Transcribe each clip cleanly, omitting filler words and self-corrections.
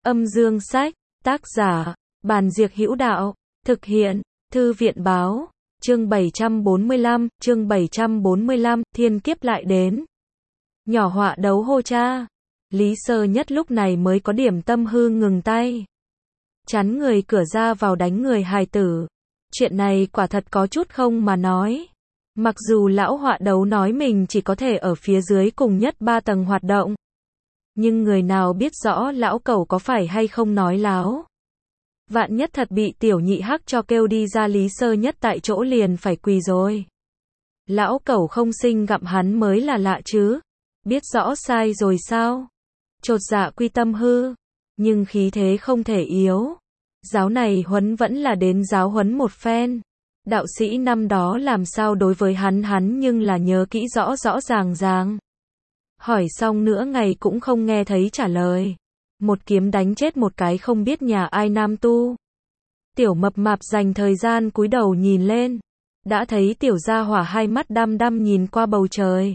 Âm dương sách, tác giả, Bàn Diệc Hữu Đạo, thực hiện, Thư viện báo, chương 745, thiên kiếp lại đến. Nhỏ họa đấu hô cha. Lý Sơ Nhất lúc này mới có điểm tâm hư ngừng tay. Chắn người cửa ra vào đánh người hài tử. Chuyện này quả thật có chút không mà nói. Mặc dù lão họa đấu nói mình chỉ có thể ở phía dưới cùng nhất 3 tầng hoạt động. Nhưng người nào biết rõ lão cẩu có phải hay không nói láo. Vạn nhất thật bị tiểu nhị hắc cho kêu đi ra, Lý Sơ Nhất tại chỗ liền phải quỳ rồi. Lão cẩu không sinh gặm hắn mới là lạ chứ. Biết rõ sai rồi sao? Chột dạ quy tâm hư. Nhưng khí thế không thể yếu. Giáo này huấn vẫn là đến giáo huấn một phen. Đạo sĩ năm đó làm sao đối với hắn nhưng là nhớ kỹ rõ ràng. Hỏi xong nữa ngày cũng không nghe thấy trả lời. Một kiếm đánh chết một cái không biết nhà ai nam tu. Tiểu mập mạp dành thời gian cúi đầu nhìn lên. Đã thấy tiểu gia hỏa hai mắt đăm đăm nhìn qua bầu trời.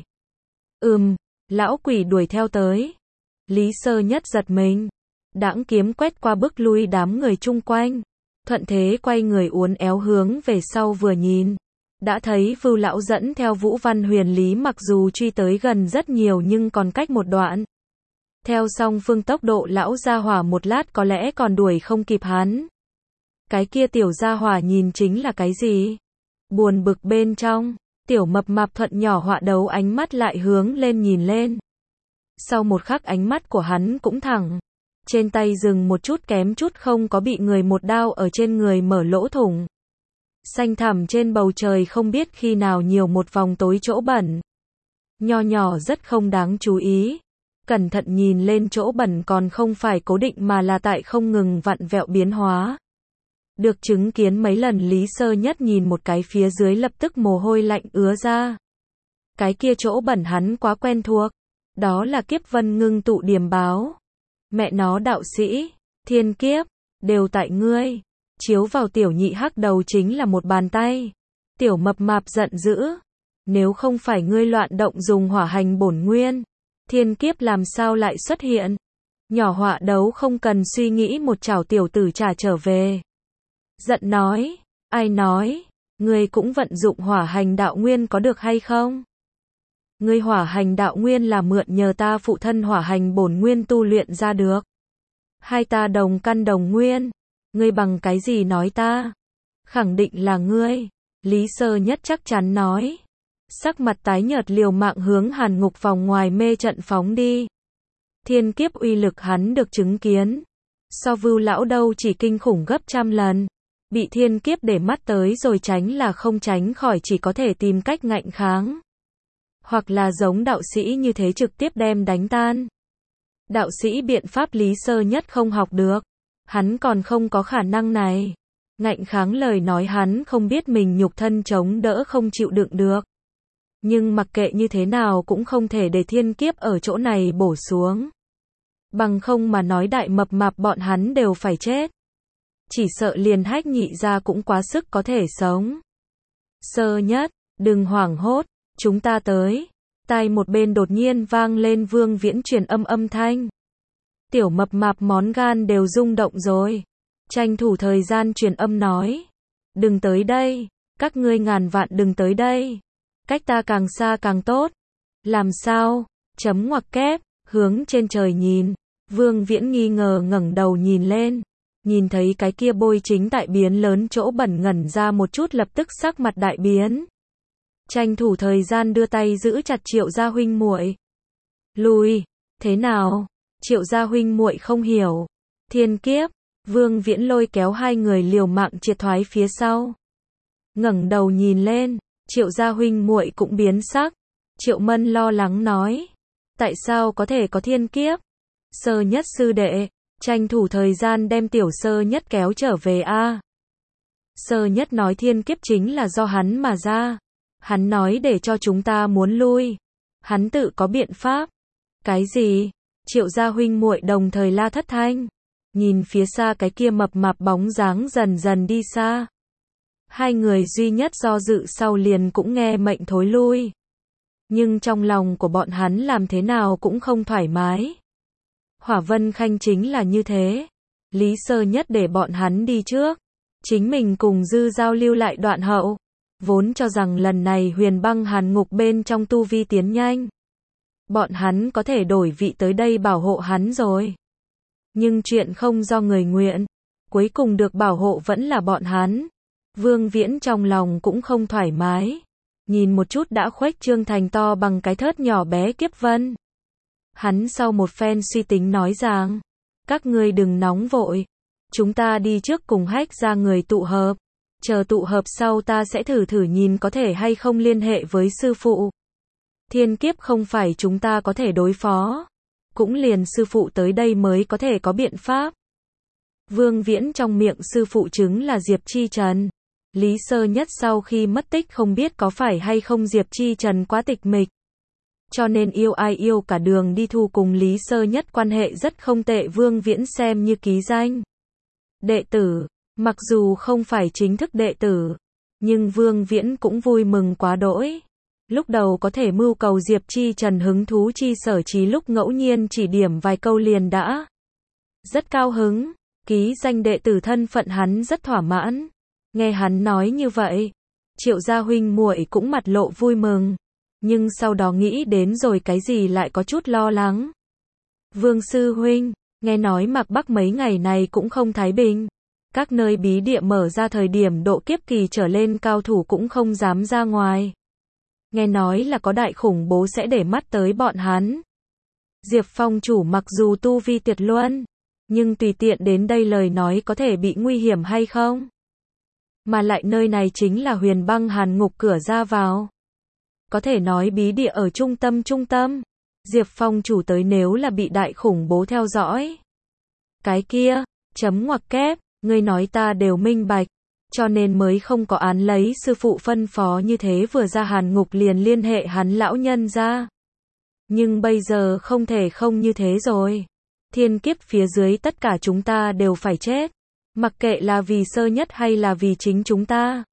Lão quỷ đuổi theo tới. Lý Sơ Nhất giật mình. Đãng kiếm quét qua bức lui đám người chung quanh. Thuận thế quay người uốn éo hướng về sau vừa nhìn. Đã thấy Vưu lão dẫn theo Vũ Văn Huyền Lý, mặc dù truy tới gần rất nhiều nhưng còn cách một đoạn. Theo song phương tốc độ lão gia hỏa một lát có lẽ còn đuổi không kịp hắn. Cái kia tiểu gia hỏa nhìn chính là cái gì? Buồn bực bên trong, tiểu mập mạp thuận nhỏ họa đấu ánh mắt lại hướng lên nhìn lên. Sau một khắc ánh mắt của hắn cũng thẳng. Trên tay dừng một chút, kém chút không có bị người một đao ở trên người mở lỗ thủng. Xanh thẳm trên bầu trời không biết khi nào nhiều một vòng tối chỗ bẩn. Nho nhỏ rất không đáng chú ý. Cẩn thận nhìn lên, chỗ bẩn còn không phải cố định mà là tại không ngừng vặn vẹo biến hóa. Được chứng kiến mấy lần, Lý Sơ Nhất nhìn một cái phía dưới lập tức mồ hôi lạnh ứa ra. Cái kia chỗ bẩn hắn quá quen thuộc. Đó là kiếp vân ngưng tụ điểm báo. Mẹ nó, đạo sĩ, thiên kiếp, đều tại ngươi. Chiếu vào tiểu nhị hắc đầu chính là một bàn tay. Tiểu mập mạp giận dữ. Nếu không phải ngươi loạn động dùng hỏa hành bổn nguyên, thiên kiếp làm sao lại xuất hiện? Nhỏ họa đấu không cần suy nghĩ một chảo tiểu tử trả trở về. Giận nói, ai nói, ngươi cũng vận dụng hỏa hành đạo nguyên có được hay không? Ngươi hỏa hành đạo nguyên là mượn nhờ ta phụ thân hỏa hành bổn nguyên tu luyện ra được. Hai ta đồng căn đồng nguyên, ngươi bằng cái gì nói ta? Khẳng định là ngươi, Lý Sơ Nhất chắc chắn nói. Sắc mặt tái nhợt liều mạng hướng Hàn Ngục vòng ngoài mê trận phóng đi. Thiên kiếp uy lực hắn được chứng kiến. So Vưu lão đâu chỉ kinh khủng gấp trăm lần. Bị thiên kiếp để mắt tới rồi tránh là không tránh khỏi, chỉ có thể tìm cách ngạnh kháng. Hoặc là giống đạo sĩ như thế trực tiếp đem đánh tan. Đạo sĩ biện pháp Lý Sơ Nhất không học được. Hắn còn không có khả năng này. Ngạnh kháng lời nói hắn không biết mình nhục thân chống đỡ không chịu đựng được. Nhưng mặc kệ như thế nào cũng không thể để thiên kiếp ở chỗ này bổ xuống. Bằng không mà nói đại mập mạp bọn hắn đều phải chết. Chỉ sợ liền Hách nhị ra cũng quá sức có thể sống. Sơ Nhất, đừng hoảng hốt, chúng ta tới. Tai một bên đột nhiên vang lên Vương Viễn truyền âm thanh. Tiểu mập mạp món gan đều rung động rồi. Tranh thủ thời gian truyền âm nói. Đừng tới đây, các ngươi ngàn vạn đừng tới đây. Cách ta càng xa càng tốt. Làm sao? Chấm ngoặc kép, hướng trên trời nhìn. Vương Viễn nghi ngờ ngẩng đầu nhìn lên. Nhìn thấy cái kia bôi chính tại biến lớn chỗ bẩn, ngẩn ra một chút, lập tức sắc mặt đại biến. Tranh thủ thời gian đưa tay giữ chặt Triệu gia huynh muội. Lùi, thế nào? Triệu gia huynh muội không hiểu. Thiên kiếp, Vương Viễn lôi kéo hai người liều mạng triệt thoái phía sau. Ngẩng đầu nhìn lên, Triệu gia huynh muội cũng biến sắc. Triệu Mân lo lắng nói, tại sao có thể có thiên kiếp? Sơ Nhất sư đệ, tranh thủ thời gian đem tiểu Sơ Nhất kéo trở về a. Sơ Nhất nói thiên kiếp chính là do hắn mà ra. Hắn nói để cho chúng ta muốn lui. Hắn tự có biện pháp. Cái gì? Triệu gia huynh muội đồng thời la thất thanh. Nhìn phía xa cái kia mập mạp bóng dáng dần dần đi xa. Hai người duy nhất do dự sau liền cũng nghe mệnh thối lui. Nhưng trong lòng của bọn hắn làm thế nào cũng không thoải mái. Hỏa Vân Khanh chính là như thế. Lý Sơ Nhất để bọn hắn đi trước. Chính mình cùng Dư giao lưu lại đoạn hậu. Vốn cho rằng lần này Huyền Băng Hàn Ngục bên trong tu vi tiến nhanh. Bọn hắn có thể đổi vị tới đây bảo hộ hắn rồi. Nhưng chuyện không do người nguyện. Cuối cùng được bảo hộ vẫn là bọn hắn. Vương Viễn trong lòng cũng không thoải mái. Nhìn một chút đã khuếch trương thành to bằng cái thớt nhỏ bé Kiếp Vân. Hắn sau một phen suy tính nói rằng, các ngươi đừng nóng vội. Chúng ta đi trước cùng Hách ra người tụ hợp. Chờ tụ hợp sau ta sẽ thử nhìn có thể hay không liên hệ với sư phụ. Thiên kiếp không phải chúng ta có thể đối phó. Cũng liền sư phụ tới đây mới có thể có biện pháp. Vương Viễn trong miệng sư phụ chứng là Diệp Chi Trần. Lý Sơ Nhất sau khi mất tích không biết có phải hay không Diệp Chi Trần quá tịch mịch. Cho nên yêu ai yêu cả đường đi thu cùng Lý Sơ Nhất quan hệ rất không tệ, Vương Viễn xem như ký danh. Đệ tử, mặc dù không phải chính thức đệ tử, nhưng Vương Viễn cũng vui mừng quá đỗi. Lúc đầu có thể mưu cầu Diệp Chi Trần hứng thú chi sở trí, lúc ngẫu nhiên chỉ điểm vài câu liền đã rất cao hứng. Ký danh đệ tử thân phận hắn rất thỏa mãn. Nghe hắn nói như vậy, Triệu gia huynh muội cũng mặt lộ vui mừng. Nhưng sau đó nghĩ đến rồi cái gì lại có chút lo lắng. Vương sư huynh, nghe nói Mạc Bắc mấy ngày này cũng không thái bình. Các nơi bí địa mở ra thời điểm độ kiếp kỳ trở lên cao thủ cũng không dám ra ngoài. Nghe nói là có đại khủng bố sẽ để mắt tới bọn hắn. Diệp Phong chủ mặc dù tu vi tuyệt luân, nhưng tùy tiện đến đây lời nói có thể bị nguy hiểm hay không? Mà lại nơi này chính là Huyền Băng Hàn Ngục cửa ra vào. Có thể nói bí địa ở trung tâm. Diệp Phong chủ tới nếu là bị đại khủng bố theo dõi. Cái kia, chấm ngoặc kép, ngươi nói ta đều minh bạch. Cho nên mới không có án lấy sư phụ phân phó như thế, vừa ra Hàn Ngục liền liên hệ hắn lão nhân ra. Nhưng bây giờ không thể không như thế rồi. Thiên kiếp phía dưới tất cả chúng ta đều phải chết. Mặc kệ là vì Sơ Nhất hay là vì chính chúng ta.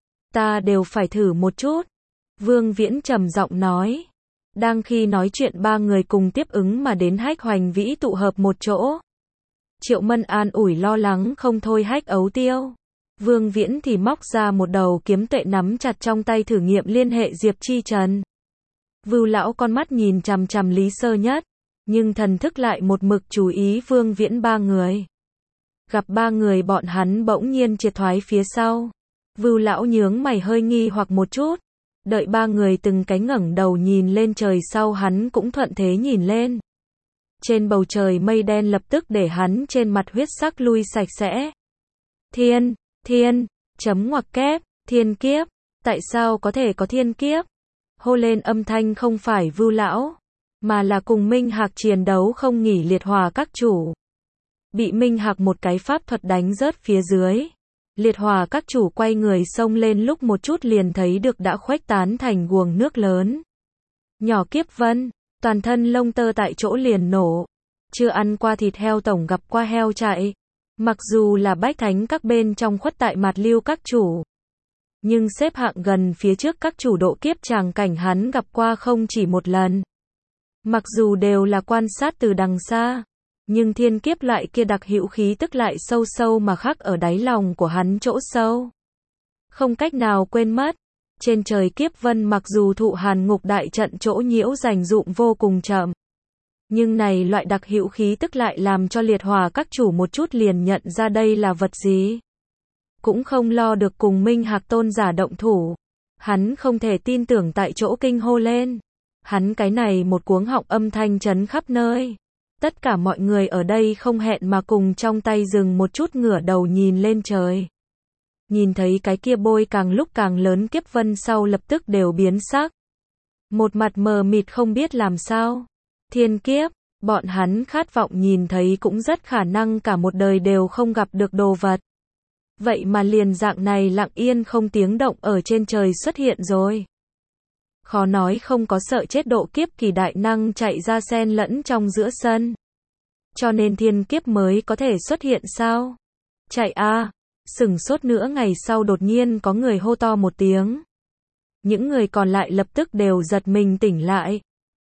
Ta đều phải thử một chút. Vương Viễn trầm giọng nói. Đang khi nói chuyện ba người cùng tiếp ứng mà đến Hách Hoành Vĩ tụ hợp một chỗ. Triệu Mân an ủi lo lắng không thôi Hách Ấu Tiêu. Vương Viễn thì móc ra một đầu kiếm tuệ nắm chặt trong tay thử nghiệm liên hệ Diệp Chi Trần. Vưu lão con mắt nhìn chằm chằm Lý Sơ Nhất, nhưng thần thức lại một mực chú ý Vương Viễn ba người. Gặp ba người bọn hắn bỗng nhiên triệt thoái phía sau. Vưu lão nhướng mày hơi nghi hoặc một chút. Đợi ba người từng cái ngẩng đầu nhìn lên trời sau hắn cũng thuận thế nhìn lên. Trên bầu trời mây đen lập tức để hắn trên mặt huyết sắc lui sạch sẽ. Thiên, chấm ngoặc kép, thiên kiếp, tại sao có thể có thiên kiếp? Hô lên âm thanh không phải Vưu lão, mà là cùng Minh Hạc chiến đấu không nghỉ liệt hòa các chủ. Bị Minh Hạc một cái pháp thuật đánh rớt phía dưới. Liệt hòa các chủ quay người xông lên lúc một chút liền thấy được đã khuếch tán thành guồng nước lớn. Nhỏ Kiếp Vân, toàn thân lông tơ tại chỗ liền nổ. Chưa ăn qua thịt heo tổng gặp qua heo chạy. Mặc dù là bách thánh các bên trong khuất tại Mạt Lưu các chủ, nhưng xếp hạng gần phía trước các chủ độ kiếp tràng cảnh hắn gặp qua không chỉ một lần. Mặc dù đều là quan sát từ đằng xa, nhưng thiên kiếp loại kia đặc hữu khí tức lại sâu sâu mà khắc ở đáy lòng của hắn chỗ sâu. Không cách nào quên mất. Trên trời Kiếp Vân mặc dù thụ Hàn Ngục đại trận chỗ nhiễu dành dụm vô cùng chậm, nhưng này loại đặc hữu khí tức lại làm cho liệt hòa các chủ một chút liền nhận ra đây là vật gì. Cũng không lo được cùng Minh Hạc tôn giả động thủ. Hắn không thể tin tưởng tại chỗ kinh hô lên. Hắn cái này một cuống họng âm thanh chấn khắp nơi. Tất cả mọi người ở đây không hẹn mà cùng trong tay dừng một chút ngửa đầu nhìn lên trời. Nhìn thấy cái kia bôi càng lúc càng lớn Kiếp Vân sau lập tức đều biến sắc. Một mặt mờ mịt không biết làm sao. Thiên kiếp, bọn hắn khát vọng nhìn thấy cũng rất khả năng cả một đời đều không gặp được đồ vật. Vậy mà liền dạng này lặng yên không tiếng động ở trên trời xuất hiện rồi. Khó nói không có sợ chết độ kiếp kỳ đại năng chạy ra xen lẫn trong giữa sân. Cho nên thiên kiếp mới có thể xuất hiện sao? Chạy a! Sửng sốt nửa ngày sau đột nhiên có người hô to một tiếng. Những người còn lại lập tức đều giật mình tỉnh lại.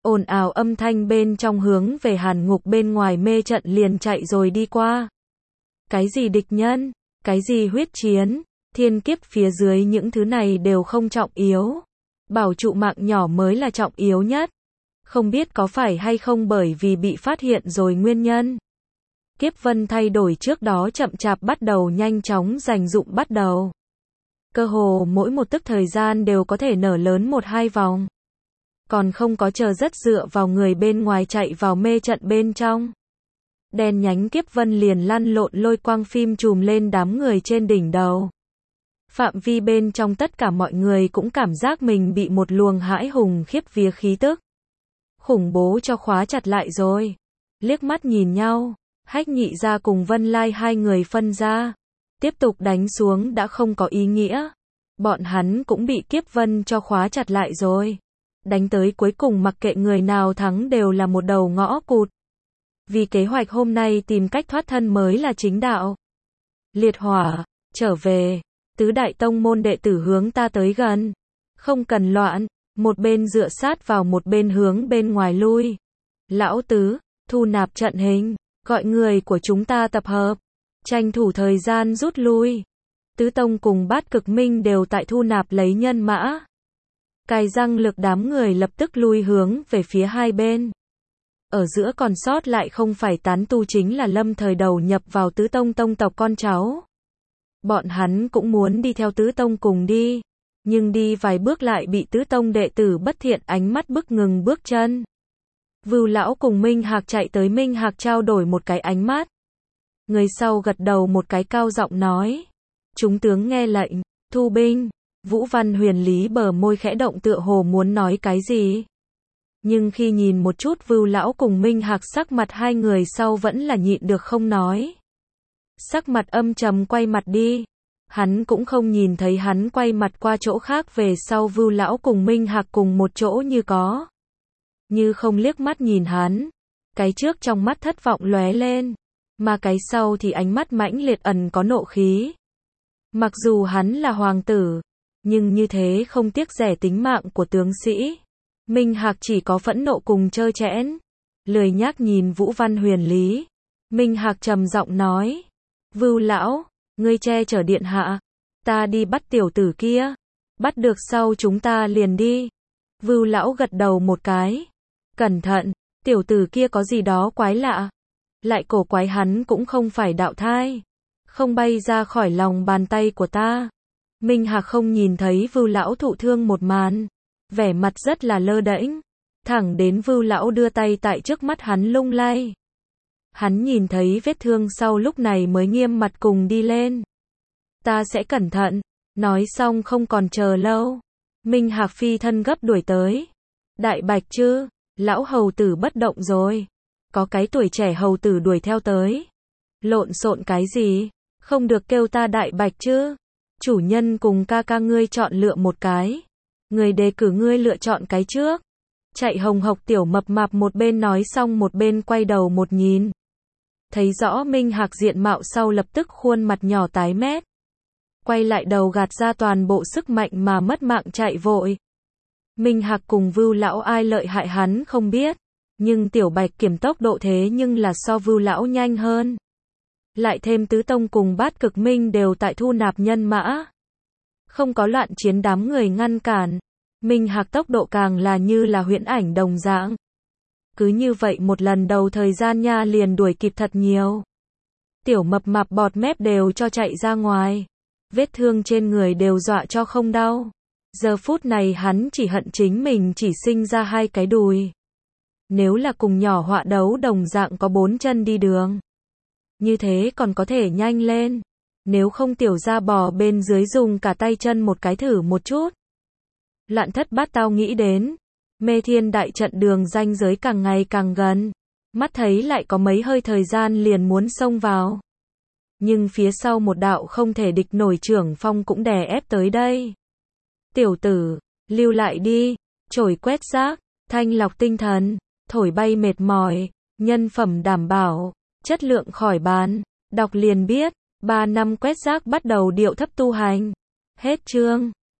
ồn ào âm thanh bên trong hướng về hàn ngục bên ngoài mê trận liền chạy rồi đi qua. Cái gì địch nhân, cái gì huyết chiến, thiên kiếp phía dưới những thứ này đều không trọng yếu. Bảo trụ mạng nhỏ mới là trọng yếu nhất. Không biết có phải hay không bởi vì bị phát hiện rồi nguyên nhân. Kiếp vân thay đổi trước đó chậm chạp bắt đầu nhanh chóng dành dụng bắt đầu. Cơ hồ mỗi một tức thời gian đều có thể nở lớn 1-2 vòng. Còn không có chờ rất dựa vào người bên ngoài chạy vào mê trận bên trong. Đen nhánh kiếp vân liền lăn lộn lôi quang phim trùm lên đám người trên đỉnh đầu. Phạm vi bên trong tất cả mọi người cũng cảm giác mình bị một luồng hãi hùng khiếp vía khí tức khủng bố cho khóa chặt lại rồi. Liếc mắt nhìn nhau, Hách Nhị Gia cùng Vân Lai hai người phân ra. Tiếp tục đánh xuống đã không có ý nghĩa. Bọn hắn cũng bị kiếp vân cho khóa chặt lại rồi. Đánh tới cuối cùng mặc kệ người nào thắng đều là một đầu ngõ cụt. Vì kế hoạch hôm nay tìm cách thoát thân mới là chính đạo. Liệt hỏa, trở về. Tứ đại tông môn đệ tử hướng ta tới gần. Không cần loạn. Một bên dựa sát vào một bên hướng bên ngoài lui. Lão tứ, thu nạp trận hình. Gọi người của chúng ta tập hợp. Tranh thủ thời gian rút lui. Tứ tông cùng Bát Cực Minh đều tại thu nạp lấy nhân mã. Cài răng lực đám người lập tức lui hướng về phía hai bên. Ở giữa còn sót lại không phải tán tu chính là lâm thời đầu nhập vào tứ tông tông tộc con cháu. Bọn hắn cũng muốn đi theo tứ tông cùng đi. Nhưng đi vài bước lại bị tứ tông đệ tử bất thiện ánh mắt bức ngừng bước chân. Vưu lão cùng Minh Hạc chạy tới Minh Hạc trao đổi một cái ánh mắt. Người sau gật đầu một cái cao giọng nói. Chúng tướng nghe lệnh, thu binh. Vũ Văn Huyền Lý bờ môi khẽ động tựa hồ muốn nói cái gì. Nhưng khi nhìn một chút Vưu lão cùng Minh Hạc sắc mặt hai người sau vẫn là nhịn được không nói. Sắc mặt âm trầm quay mặt đi. Hắn cũng không nhìn thấy hắn quay mặt qua chỗ khác về sau Vưu lão cùng Minh Hạc cùng một chỗ như có. Như không liếc mắt nhìn hắn. Cái trước trong mắt thất vọng lóe lên. Mà cái sau thì ánh mắt mãnh liệt ẩn có nộ khí. Mặc dù hắn là hoàng tử. Nhưng như thế không tiếc rẻ tính mạng của tướng sĩ. Minh Hạc chỉ có phẫn nộ cùng trơ trẽn. Lười nhác nhìn Vũ Văn Huyền Lý. Minh Hạc trầm giọng nói. Vưu lão, ngươi che chở điện hạ. Ta đi bắt tiểu tử kia. Bắt được sau chúng ta liền đi. Vưu lão gật đầu một cái. Cẩn thận, tiểu tử kia có gì đó quái lạ. Lại cổ quái hắn cũng không phải đạo thai. Không bay ra khỏi lòng bàn tay của ta. Minh Hạc không nhìn thấy Vưu lão thụ thương một màn. Vẻ mặt rất là lơ đễnh. Thẳng đến Vưu lão đưa tay tại trước mắt hắn lung lay. Hắn nhìn thấy vết thương sau lúc này mới nghiêm mặt cùng đi lên. Ta sẽ cẩn thận. Nói xong không còn chờ lâu. Minh Hạc phi thân gấp đuổi tới. Đại Bạch chứ, lão hầu tử bất động rồi. Có cái tuổi trẻ hầu tử đuổi theo tới. Lộn xộn cái gì? Không được kêu ta Đại Bạch chứ. Chủ nhân cùng ca ca ngươi chọn lựa một cái. Người đề cử ngươi lựa chọn cái trước. Chạy hồng hộc tiểu mập mạp một bên nói xong một bên quay đầu một nhìn. Thấy rõ Minh Hạc diện mạo sau lập tức khuôn mặt nhỏ tái mét. Quay lại đầu gạt ra toàn bộ sức mạnh mà mất mạng chạy vội. Minh Hạc cùng Vưu lão ai lợi hại hắn không biết. Nhưng tiểu Bạch Kiểm tốc độ thế nhưng là so Vưu lão nhanh hơn. Lại thêm tứ tông cùng Bát Cực Minh đều tại thu nạp nhân mã. Không có loạn chiến đám người ngăn cản. Minh Hạc tốc độ càng là như là huyễn ảnh đồng dạng. Cứ như vậy một lần đầu thời gian nha liền đuổi kịp thật nhiều. Tiểu mập mạp bọt mép đều cho chạy ra ngoài. Vết thương trên người đều dọa cho không đau. Giờ phút này hắn chỉ hận chính mình chỉ sinh ra hai cái đùi. Nếu là cùng nhỏ họa đấu đồng dạng có 4 chân đi đường. Như thế còn có thể nhanh lên. Nếu không tiểu ra bò bên dưới dùng cả tay chân một cái thử một chút. Loạn thất bát tao nghĩ đến. Mê thiên đại trận đường ranh giới càng ngày càng gần. Mắt thấy lại có mấy hơi thời gian liền muốn xông vào. Nhưng phía sau một đạo không thể địch nổi trưởng phong cũng đè ép tới đây. Tiểu tử, lưu lại đi. Chổi quét rác, thanh lọc tinh thần, thổi bay mệt mỏi, nhân phẩm đảm bảo, chất lượng khỏi bàn. Đọc liền biết, 3 năm quét rác bắt đầu điệu thấp tu hành. Hết chương.